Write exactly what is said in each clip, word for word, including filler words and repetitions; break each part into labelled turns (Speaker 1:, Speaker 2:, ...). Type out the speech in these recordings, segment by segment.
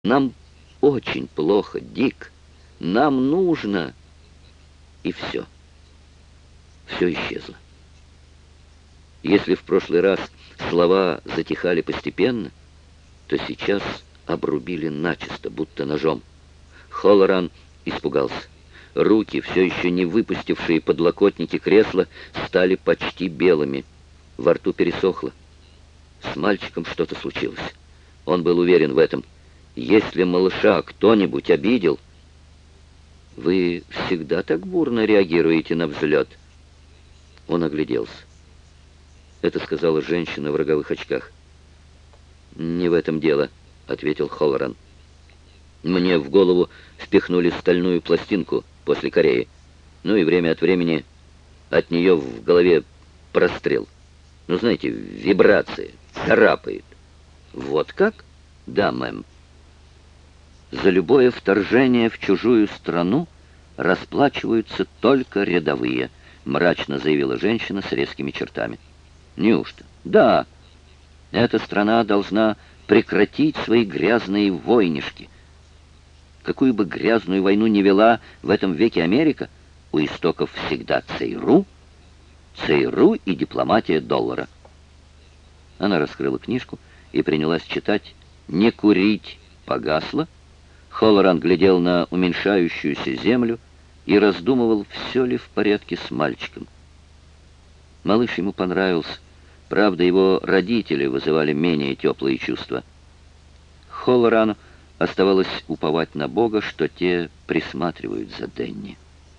Speaker 1: Нам очень плохо, Дик. Нам нужно...» И все. Все исчезло. Если в прошлый раз слова затихали постепенно, то сейчас обрубили начисто, будто ножом. Холлоран испугался. Руки, все еще не выпустившие подлокотники кресла, стали почти белыми. Во рту пересохло. С мальчиком что-то случилось. Он был уверен в этом. Если малыша кто-нибудь обидел... «Вы всегда так бурно реагируете на взлет?» Он огляделся. Это сказала женщина в роговых очках. «Не в этом дело», — ответил Холлоран. «Мне в голову впихнули стальную пластинку после Кореи. Ну и время от времени от нее в голове прострел. Ну, знаете, вибрации, царапает». «Вот как?» «Да, мэм». «За любое вторжение в чужую страну расплачиваются только рядовые», мрачно заявила женщина с резкими чертами. «Неужто?» «Да. Эта страна должна прекратить свои грязные войнишки. Какую бы грязную войну ни вела в этом веке Америка, у истоков всегда ЦРУ, ЦРУ и дипломатия доллара». Она раскрыла книжку и принялась читать. «Не курить» погасло. Холлоран глядел на уменьшающуюся землю и раздумывал, все ли в порядке с мальчиком. Малыш ему понравился. Правда, его родители вызывали менее теплые чувства. Холлорану оставалось уповать на Бога, что те присматривают за Денни.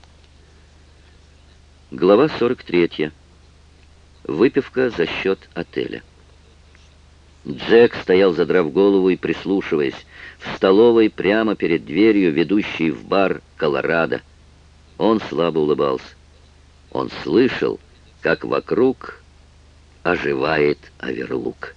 Speaker 1: Глава сорок третья. Выпивка за счет отеля. Джек стоял, задрав голову и прислушиваясь, в столовой прямо перед дверью, ведущей в бар «Колорадо». Он слабо улыбался. Он слышал, как вокруг оживает Оверлук.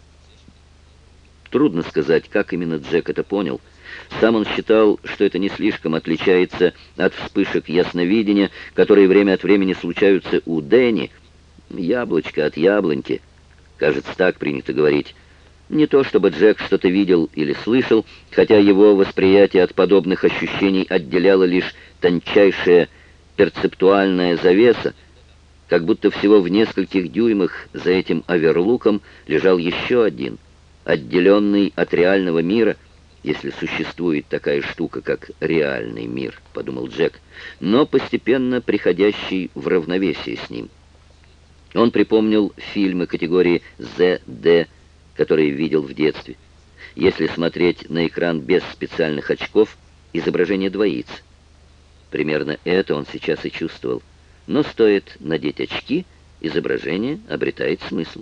Speaker 1: Трудно сказать, как именно Джек это понял. Сам он считал, что это не слишком отличается от вспышек ясновидения, которые время от времени случаются у Дэнни. Яблочко от яблоньки. Кажется, так принято говорить. Не то чтобы Джек что-то видел или слышал, хотя его восприятие от подобных ощущений отделяла лишь тончайшая перцептуальная завеса, как будто всего в нескольких дюймах за этим оверлуком лежал еще один, отделенный от реального мира, если существует такая штука, как реальный мир, подумал Джек, но постепенно приходящий в равновесие с ним. Он припомнил фильмы категории зет дэ, которые видел в детстве. Если смотреть на экран без специальных очков, изображение двоится. Примерно это он сейчас и чувствовал. Но стоит надеть очки, изображение обретает смысл.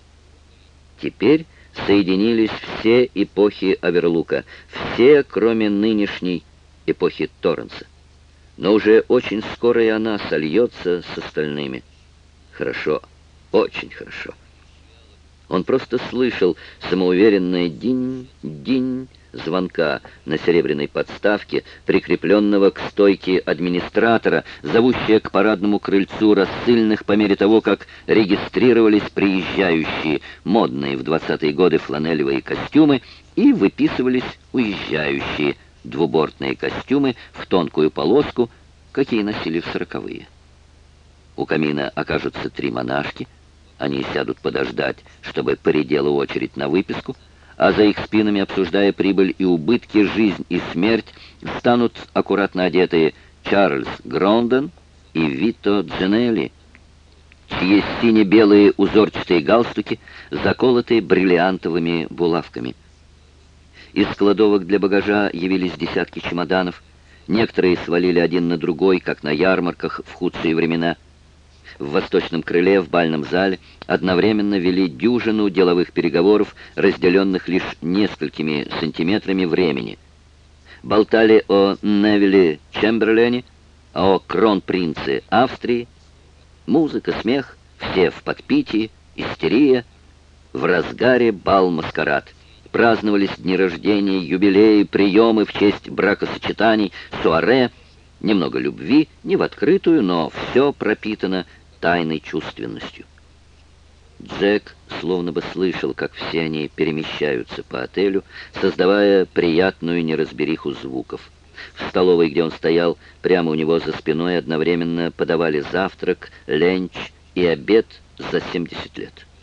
Speaker 1: Теперь соединились все эпохи Оверлука, все, кроме нынешней эпохи Торренса. Но уже очень скоро и она сольется с остальными. Хорошо, очень хорошо. Он просто слышал самоуверенное динь-динь звонка на серебряной подставке, прикрепленного к стойке администратора, зовущая к парадному крыльцу рассыльных по мере того, как регистрировались приезжающие, модные в двадцатые годы фланелевые костюмы, и выписывались уезжающие, двубортные костюмы в тонкую полоску, какие носили в сороковые. У камина окажутся три монашки. Они сядут подождать, чтобы поредела очередь на выписку, а за их спинами, обсуждая прибыль и убытки, жизнь и смерть, станут аккуратно одетые Чарльз Грондон и Вито Джинелли, чьи сине-белые узорчатые галстуки заколоты бриллиантовыми булавками. Из кладовок для багажа явились десятки чемоданов. Некоторые свалили один на другой, как на ярмарках в худшие времена. В восточном крыле, в бальном зале, одновременно вели дюжину деловых переговоров, разделенных лишь несколькими сантиметрами времени. Болтали о Невилле Чемберлене, о кронпринце Австрии. Музыка, смех, все в подпитии, истерия. В разгаре бал-маскарад. Праздновались дни рождения, юбилеи, приемы в честь бракосочетаний, суаре. Немного любви, не в открытую, но все пропитано тайной чувственностью. Джек словно бы слышал, как все они перемещаются по отелю, создавая приятную неразбериху звуков. В столовой, где он стоял, прямо у него за спиной одновременно подавали завтрак, ленч и обед за семьдесят лет.